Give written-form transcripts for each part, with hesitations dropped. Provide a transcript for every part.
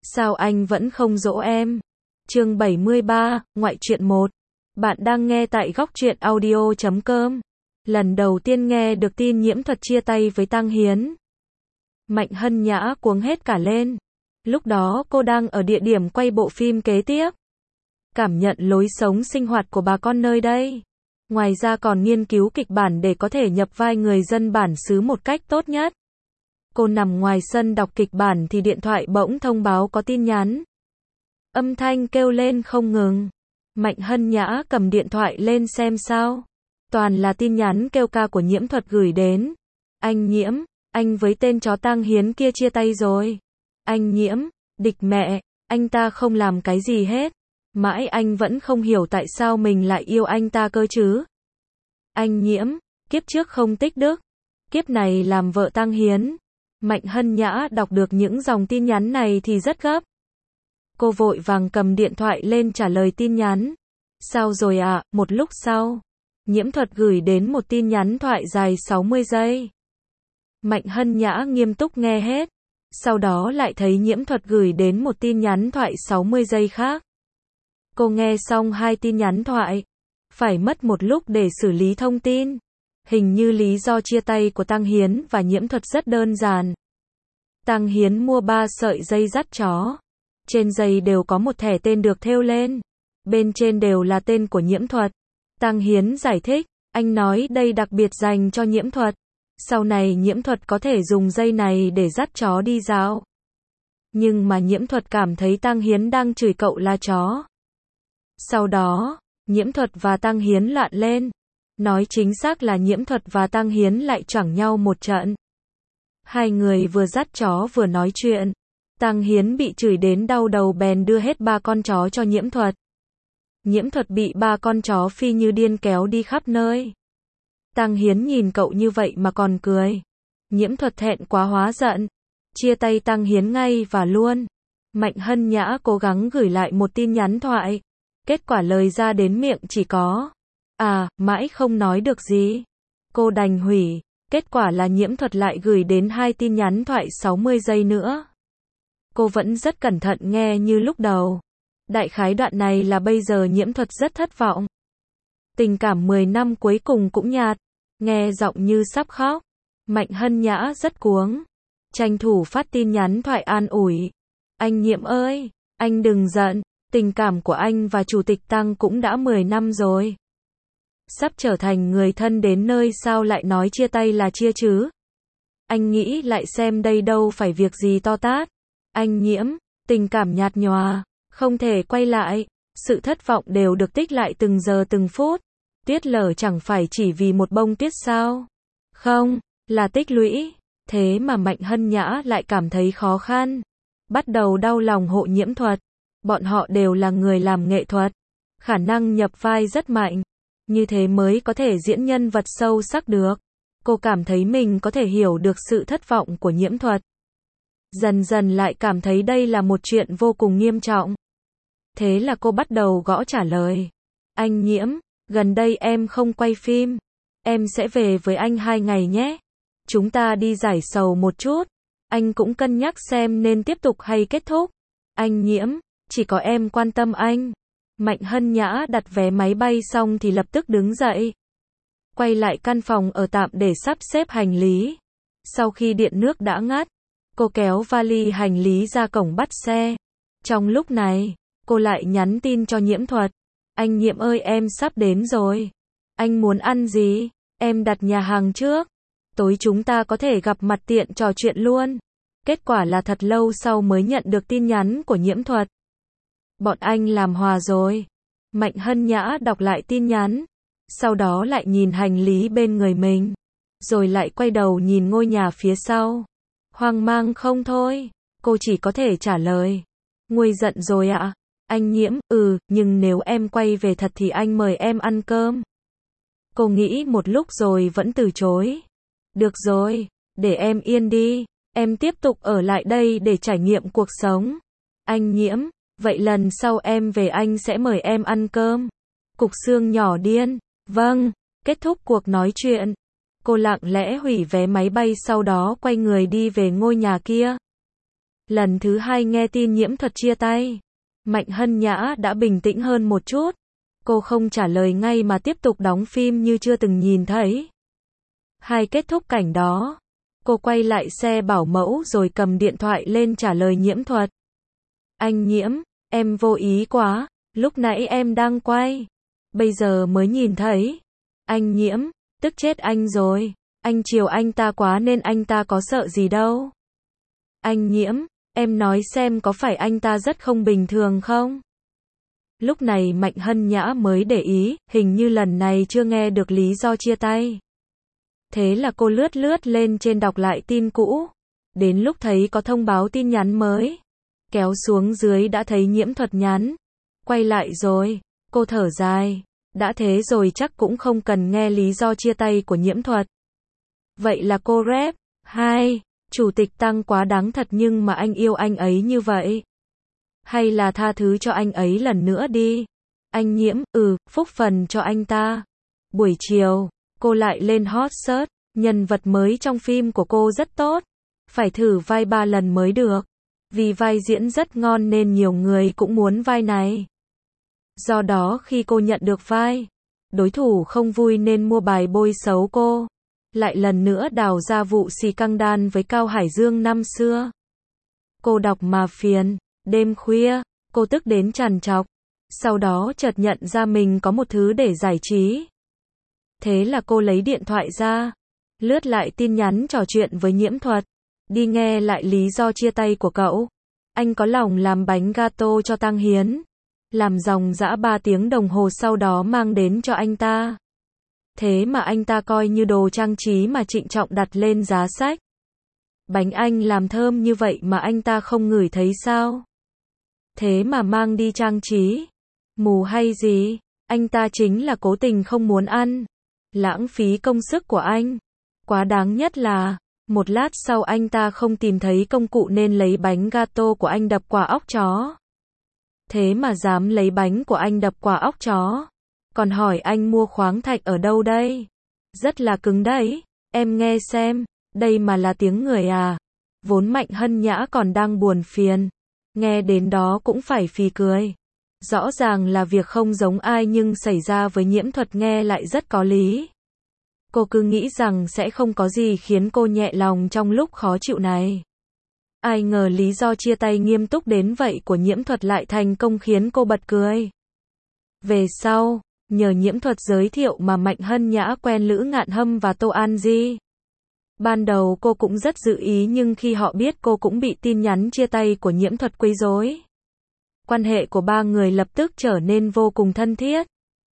Sao anh vẫn không dỗ em? Chương 73, ngoại truyện 1. Bạn đang nghe tại góc truyện audio.com. Lần đầu tiên nghe được tin Nhiễm Thuật chia tay với Tăng Hiến, Mạnh Hân Nhã cuống hết cả lên. Lúc đó cô đang ở địa điểm quay bộ phim kế tiếp. Cảm nhận lối sống sinh hoạt của bà con nơi đây. Ngoài ra còn nghiên cứu kịch bản để có thể nhập vai người dân bản xứ một cách tốt nhất. Cô nằm ngoài sân đọc kịch bản thì điện thoại bỗng thông báo có tin nhắn. Âm thanh kêu lên không ngừng. Mạnh Hân Nhã cầm điện thoại lên xem sao. Toàn là tin nhắn kêu ca của Nhiễm Thuật gửi đến. Anh Nhiễm, anh với tên chó Tăng Hiến kia chia tay rồi. Anh Nhiễm, địch mẹ, anh ta không làm cái gì hết. Mãi anh vẫn không hiểu tại sao mình lại yêu anh ta cơ chứ. Anh Nhiễm, kiếp trước không tích đức, kiếp này làm vợ Tăng Hiến. Mạnh Hân Nhã đọc được những dòng tin nhắn này thì rất gấp. Cô vội vàng cầm điện thoại lên trả lời tin nhắn. Sao rồi ạ? Một lúc sau, Nhiễm Thuật gửi đến một tin nhắn thoại dài 60 giây. Mạnh Hân Nhã nghiêm túc nghe hết. Sau đó lại thấy Nhiễm Thuật gửi đến một tin nhắn thoại 60 giây khác. Cô nghe xong hai tin nhắn thoại, phải mất một lúc để xử lý thông tin. Hình như lý do chia tay của Tăng Hiến và Nhiễm Thuật rất đơn giản. Tăng Hiến mua 3 sợi dây dắt chó. Trên dây đều có một thẻ tên được thêu lên. Bên trên đều là tên của Nhiễm Thuật. Tăng Hiến giải thích, anh nói đây đặc biệt dành cho Nhiễm Thuật. Sau này Nhiễm Thuật có thể dùng dây này để dắt chó đi dạo. Nhưng mà Nhiễm Thuật cảm thấy Tăng Hiến đang chửi cậu là chó. Sau đó, Nhiễm Thuật và Tăng Hiến loạn lên. Nói chính xác là Nhiễm Thuật và Tăng Hiến lại choảng nhau một trận. Hai người vừa dắt chó vừa nói chuyện. Tăng Hiến bị chửi đến đau đầu bèn đưa hết 3 con chó cho Nhiễm Thuật. Nhiễm Thuật bị 3 con chó phi như điên kéo đi khắp nơi. Tăng Hiến nhìn cậu như vậy mà còn cười. Nhiễm Thuật thẹn quá hóa giận. Chia tay Tăng Hiến ngay và luôn. Mạnh Hân Nhã cố gắng gửi lại một tin nhắn thoại. Kết quả lời ra đến miệng chỉ có mãi không nói được gì. Cô đành hủy. Kết quả là Nhiễm Thuật lại gửi đến 2 tin nhắn thoại 60 giây nữa. Cô vẫn rất cẩn thận nghe như lúc đầu. Đại khái đoạn này là bây giờ Nhiễm Thuật rất thất vọng. Tình cảm 10 năm cuối cùng cũng nhạt. Nghe giọng như sắp khóc. Mạnh Hân Nhã rất cuống. Tranh thủ phát tin nhắn thoại an ủi. Anh Nhiễm ơi, anh đừng giận. Tình cảm của anh và Chủ tịch Tăng cũng đã 10 năm rồi. Sắp trở thành người thân đến nơi sao lại nói chia tay là chia chứ? Anh nghĩ lại xem đây đâu phải việc gì to tát. Anh Nhiễm, tình cảm nhạt nhòa, không thể quay lại. Sự thất vọng đều được tích lại từng giờ từng phút. Tuyết lở chẳng phải chỉ vì một bông tuyết sao? Không, là tích lũy. Thế mà Mạnh Hân Nhã lại cảm thấy khó khăn. Bắt đầu đau lòng hộ Nhiễm Thuật. Bọn họ đều là người làm nghệ thuật. Khả năng nhập vai rất mạnh. Như thế mới có thể diễn nhân vật sâu sắc được. Cô cảm thấy mình có thể hiểu được sự thất vọng của Nhiễm Thuật. Dần dần lại cảm thấy đây là một chuyện vô cùng nghiêm trọng. Thế là cô bắt đầu gõ trả lời. Anh Nhiễm, gần đây em không quay phim. Em sẽ về với anh 2 ngày nhé. Chúng ta đi giải sầu một chút. Anh cũng cân nhắc xem nên tiếp tục hay kết thúc. Anh Nhiễm, chỉ có em quan tâm anh. Mạnh Hân Nhã đặt vé máy bay xong thì lập tức đứng dậy. Quay lại căn phòng ở tạm để sắp xếp hành lý. Sau khi điện nước đã ngắt, cô kéo vali hành lý ra cổng bắt xe. Trong lúc này, cô lại nhắn tin cho Nhiễm Thuật. Anh Nhiễm ơi em sắp đến rồi. Anh muốn ăn gì? Em đặt nhà hàng trước. Tối chúng ta có thể gặp mặt tiện trò chuyện luôn. Kết quả là thật lâu sau mới nhận được tin nhắn của Nhiễm Thuật. Bọn anh làm hòa rồi. Mạnh Hân Nhã đọc lại tin nhắn. Sau đó lại nhìn hành lý bên người mình. Rồi lại quay đầu nhìn ngôi nhà phía sau. Hoang mang không thôi. Cô chỉ có thể trả lời. Nguôi giận rồi ạ. Anh Nhiễm, nhưng nếu em quay về thật thì anh mời em ăn cơm. Cô nghĩ một lúc rồi vẫn từ chối. Được rồi, để em yên đi. Em tiếp tục ở lại đây để trải nghiệm cuộc sống. Anh Nhiễm, vậy lần sau em về anh sẽ mời em ăn cơm. Cục xương nhỏ điên. Vâng, kết thúc cuộc nói chuyện. Cô lặng lẽ hủy vé máy bay sau đó quay người đi về ngôi nhà kia. Lần thứ hai nghe tin Nhiễm Thuật chia tay, Mạnh Hân Nhã đã bình tĩnh hơn một chút. Cô không trả lời ngay mà tiếp tục đóng phim như chưa từng nhìn thấy. Hai kết thúc cảnh đó, cô quay lại xe bảo mẫu rồi cầm điện thoại lên trả lời Nhiễm Thuật. Anh Nhiễm, em vô ý quá, lúc nãy em đang quay, bây giờ mới nhìn thấy. Anh Nhiễm, tức chết anh rồi, anh chiều anh ta quá nên anh ta có sợ gì đâu. Anh Nhiễm, em nói xem có phải anh ta rất không bình thường không? Lúc này Mạnh Hân Nhã mới để ý, hình như lần này chưa nghe được lý do chia tay. Thế là cô lướt lướt lên trên đọc lại tin cũ. Đến lúc thấy có thông báo tin nhắn mới, kéo xuống dưới đã thấy Nhiễm Thuật nhắn. Quay lại rồi, cô thở dài. Đã thế rồi chắc cũng không cần nghe lý do chia tay của Nhiễm Thuật. Vậy là cô rep. 2. Chủ tịch Tăng quá đáng thật nhưng mà anh yêu anh ấy như vậy. Hay là tha thứ cho anh ấy lần nữa đi. Anh Nhiễm, phúc phần cho anh ta. Buổi chiều, cô lại lên hot search. Nhân vật mới trong phim của cô rất tốt. Phải thử vai 3 lần mới được. Vì vai diễn rất ngon nên nhiều người cũng muốn vai này. Do đó khi cô nhận được vai, đối thủ không vui nên mua bài bôi xấu cô. Lại lần nữa đào ra vụ xì căng đan với Cao Hải Dương năm xưa. Cô đọc mà phiền. Đêm khuya, cô tức đến trằn trọc. Sau đó chợt nhận ra mình có một thứ để giải trí. Thế là cô lấy điện thoại ra, lướt lại tin nhắn trò chuyện với Nhiễm Thuật. Đi nghe lại lý do chia tay của cậu. Anh có lòng làm bánh gato cho Tăng Hiến. Làm dòng dã 3 tiếng đồng hồ sau đó mang đến cho anh ta. Thế mà anh ta coi như đồ trang trí mà trịnh trọng đặt lên giá sách. Bánh anh làm thơm như vậy mà anh ta không ngửi thấy sao? Thế mà mang đi trang trí. Mù hay gì? Anh ta chính là cố tình không muốn ăn. Lãng phí công sức của anh. Quá đáng nhất là, một lát sau anh ta không tìm thấy công cụ nên lấy bánh gato của anh đập quả óc chó. Thế mà dám lấy bánh của anh đập quả óc chó. Còn hỏi anh mua khoáng thạch ở đâu đây? Rất là cứng đấy. Em nghe xem, đây mà là tiếng người à? Vốn Mạnh Hân Nhã còn đang buồn phiền. Nghe đến đó cũng phải phì cười. Rõ ràng là việc không giống ai nhưng xảy ra với Nhiễm Thuật nghe lại rất có lý. Cô cứ nghĩ rằng sẽ không có gì khiến cô nhẹ lòng trong lúc khó chịu này. Ai ngờ lý do chia tay nghiêm túc đến vậy của Nhiễm Thuật lại thành công khiến cô bật cười. Về sau, nhờ Nhiễm Thuật giới thiệu mà Mạnh Hân Nhã quen Lữ Ngạn Hâm và Tô An Di. Ban đầu cô cũng rất dự ý nhưng khi họ biết cô cũng bị tin nhắn chia tay của Nhiễm Thuật quấy rối. Quan hệ của ba người lập tức trở nên vô cùng thân thiết.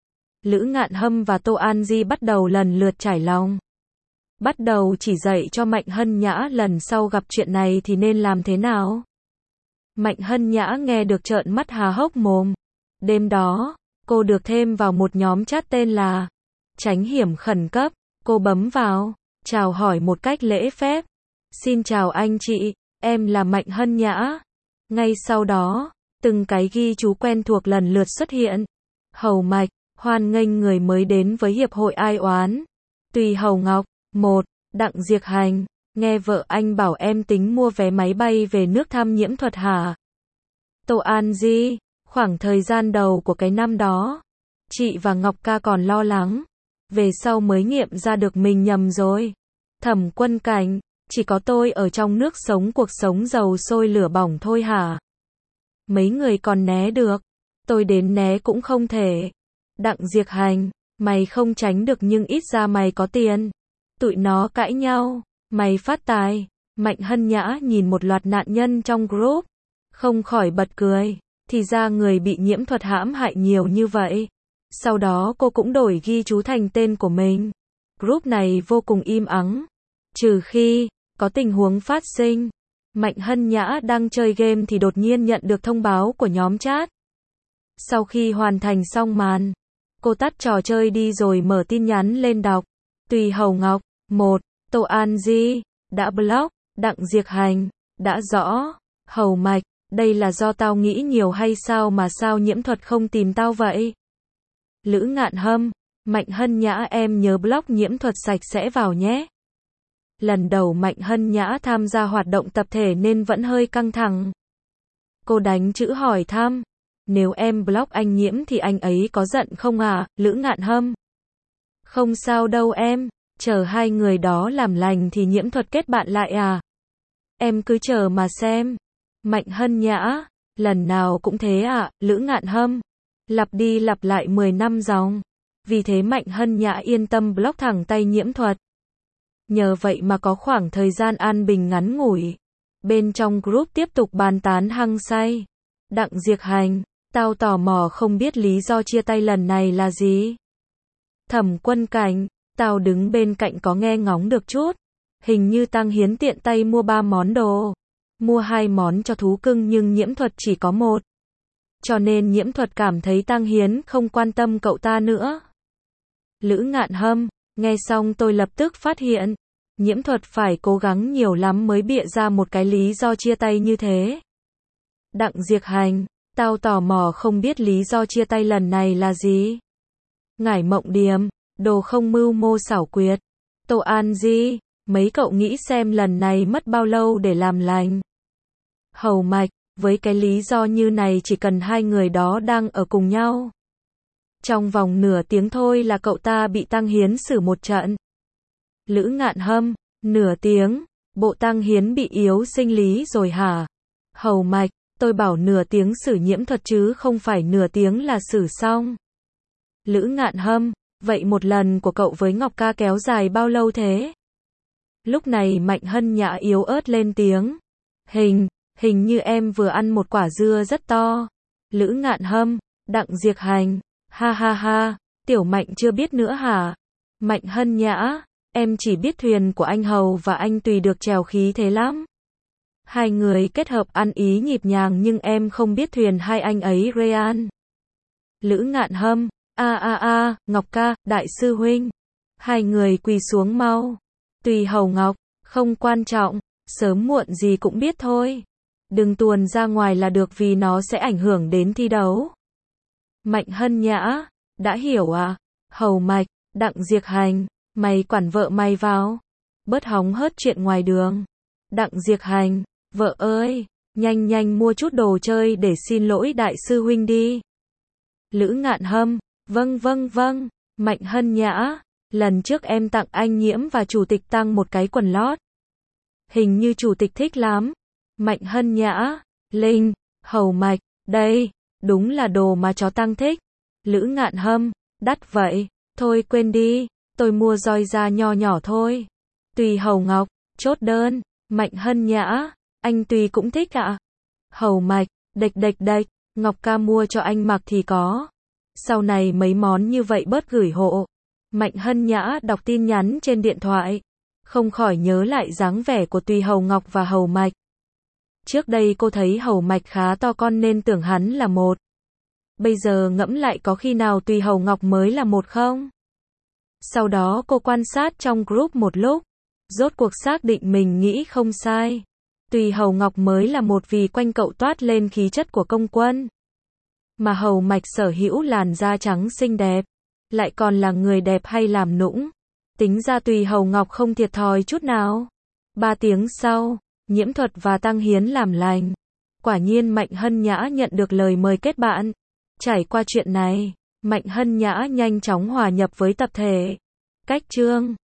Lữ Ngạn Hâm và Tô An Di bắt đầu lần lượt trải lòng. Bắt đầu chỉ dạy cho Mạnh Hân Nhã lần sau gặp chuyện này thì nên làm thế nào. Mạnh Hân Nhã nghe được trợn mắt há hốc mồm. Đêm đó, cô được thêm vào một nhóm chat tên là Tránh hiểm khẩn cấp. Cô bấm vào, chào hỏi một cách lễ phép. Xin chào anh chị, em là Mạnh Hân Nhã. Ngay sau đó, từng cái ghi chú quen thuộc lần lượt xuất hiện. Hầu Mạch, hoan nghênh người mới đến với Hiệp hội Ai Oán. Tùy Hầu Ngọc, 1. Đặng Diệc Hành, nghe vợ anh bảo em tính mua vé máy bay về nước thăm Nhiễm Thuật hả? Tô An Di, khoảng thời gian đầu của cái năm đó, chị và Ngọc ca còn lo lắng. Về sau mới nghiệm ra được mình nhầm rồi. Thẩm Quân Cảnh, chỉ có tôi ở trong nước sống cuộc sống dầu sôi lửa bỏng thôi hả? Mấy người còn né được, tôi đến né cũng không thể. Đặng Diệc Hành, mày không tránh được nhưng ít ra mày có tiền. Tụi nó cãi nhau, mày phát tài. Mạnh Hân Nhã nhìn một loạt nạn nhân trong group, không khỏi bật cười. Thì ra người bị Nhiễm Thuật hãm hại nhiều như vậy. Sau đó cô cũng đổi ghi chú thành tên của mình. Group này vô cùng im ắng. Trừ khi có tình huống phát sinh. Mạnh Hân Nhã đang chơi game thì đột nhiên nhận được thông báo của nhóm chat. Sau khi hoàn thành xong màn, cô tắt trò chơi đi rồi mở tin nhắn lên đọc. Tùy Hầu Ngọc, 1. Tô An Di, đã block. Đặng Diệc Hành, đã rõ. Hầu Mạch, đây là do tao nghĩ nhiều hay sao mà sao Nhiễm Thuật không tìm tao vậy? Lữ Ngạn Hâm, Mạnh Hân Nhã em nhớ block Nhiễm Thuật sạch sẽ vào nhé. Lần đầu Mạnh Hân Nhã tham gia hoạt động tập thể nên vẫn hơi căng thẳng. Cô đánh chữ hỏi thăm. Nếu em block anh Nhiễm thì anh ấy có giận không à? Lữ Ngạn Hâm. Không sao đâu em. Chờ hai người đó làm lành thì Nhiễm Thuật kết bạn lại à? Em cứ chờ mà xem. Mạnh Hân Nhã. Lần nào cũng thế à? Lữ Ngạn Hâm. Lặp đi lặp lại 10 năm dòng. Vì thế Mạnh Hân Nhã yên tâm block thẳng tay Nhiễm Thuật. Nhờ vậy mà có khoảng thời gian an bình ngắn ngủi. Bên trong group tiếp tục bàn tán hăng say. Đặng Diệc Hành. Tao tò mò không biết lý do chia tay lần này là gì. Thẩm Quân Cảnh. Tao đứng bên cạnh có nghe ngóng được chút. Hình như Tăng Hiến tiện tay mua 3 món đồ. Mua 2 món cho thú cưng nhưng Nhiễm Thuật chỉ có 1. Cho nên Nhiễm Thuật cảm thấy Tăng Hiến không quan tâm cậu ta nữa. Lữ Ngạn Hâm. Nghe xong tôi lập tức phát hiện. Nhiễm Thuật phải cố gắng nhiều lắm mới bịa ra một cái lý do chia tay như thế. Đặng Diệc Hành. Tao tò mò không biết lý do chia tay lần này là gì. Ngải Mộng Điềm. Đồ không mưu mô xảo quyệt. Tô An Di. Mấy cậu nghĩ xem lần này mất bao lâu để làm lành. Hầu Mạch. Với cái lý do như này chỉ cần hai người đó đang ở cùng nhau. Trong vòng nửa tiếng thôi là cậu ta bị Tăng Hiến xử một trận. Lữ Ngạn Hâm. Nửa tiếng. Bộ Tăng Hiến bị yếu sinh lý rồi hả? Hầu Mạch. Tôi bảo nửa tiếng xử Nhiễm Thuật chứ không phải nửa tiếng là xử xong. Lữ Ngạn Hâm. Vậy một lần của cậu với Ngọc Ca kéo dài bao lâu thế? Lúc này Mạnh Hân Nhã yếu ớt lên tiếng. Hình như em vừa ăn một quả dưa rất to. Lữ Ngạn Hâm. Đặng Diệc Hành. Ha ha ha. Tiểu Mạnh chưa biết nữa hả? Mạnh Hân Nhã. Em chỉ biết thuyền của anh Hầu và anh Tùy được chèo khí thế lắm. Hai người kết hợp ăn ý nhịp nhàng nhưng em không biết thuyền hai anh ấy Ryan. Lữ Ngạn Hâm. Ngọc Ca, đại sư huynh. Hai người quỳ xuống mau. Tùy Hầu Ngọc. Không quan trọng. Sớm muộn gì cũng biết thôi. Đừng tuồn ra ngoài là được vì nó sẽ ảnh hưởng đến thi đấu. Mạnh Hân Nhã. Đã hiểu à? Hầu Mạch. Đặng Diệc Hành. Mày quản vợ mày vào. Bớt hóng hớt chuyện ngoài đường. Đặng Diệc Hành. Vợ ơi. Nhanh mua chút đồ chơi để xin lỗi đại sư huynh đi. Lữ Ngạn Hâm. Vâng. Mạnh Hân Nhã. Lần trước em tặng anh Nhiễm và chủ tịch Tăng một cái quần lót. Hình như chủ tịch thích lắm. Mạnh Hân Nhã. Linh. Hầu Mạch. Đây. Đúng là đồ mà chó Tăng thích. Lữ Ngạn Hâm. Đắt vậy. Thôi quên đi. Tôi mua roi da nho nhỏ thôi. Tùy Hầu Ngọc. Chốt đơn. Mạnh Hân Nhã. Anh Tùy cũng thích ạ. Hầu Mạch. Đệch. Ngọc Ca mua cho anh mặc thì có. Sau này mấy món như vậy bớt gửi hộ. Mạnh Hân Nhã đọc tin nhắn trên điện thoại. Không khỏi nhớ lại dáng vẻ của Tùy Hầu Ngọc và Hầu Mạch. Trước đây cô thấy Hầu Mạch khá to con nên tưởng hắn là một. Bây giờ ngẫm lại có khi nào Tùy Hầu Ngọc mới là một không? Sau đó cô quan sát trong group một lúc. Rốt cuộc xác định mình nghĩ không sai. Tùy Hầu Ngọc mới là một vì quanh cậu toát lên khí chất của công quân. Mà Hầu Mạch sở hữu làn da trắng xinh đẹp. Lại còn là người đẹp hay làm nũng. Tính ra Tùy Hầu Ngọc không thiệt thòi chút nào. 3 tiếng sau, Nhiễm Thuật và Tăng Hiến làm lành. Quả nhiên Mạnh Hân Nhã nhận được lời mời kết bạn. Trải qua chuyện này, Mạnh Hân Nhã nhanh chóng hòa nhập với tập thể. Cách chương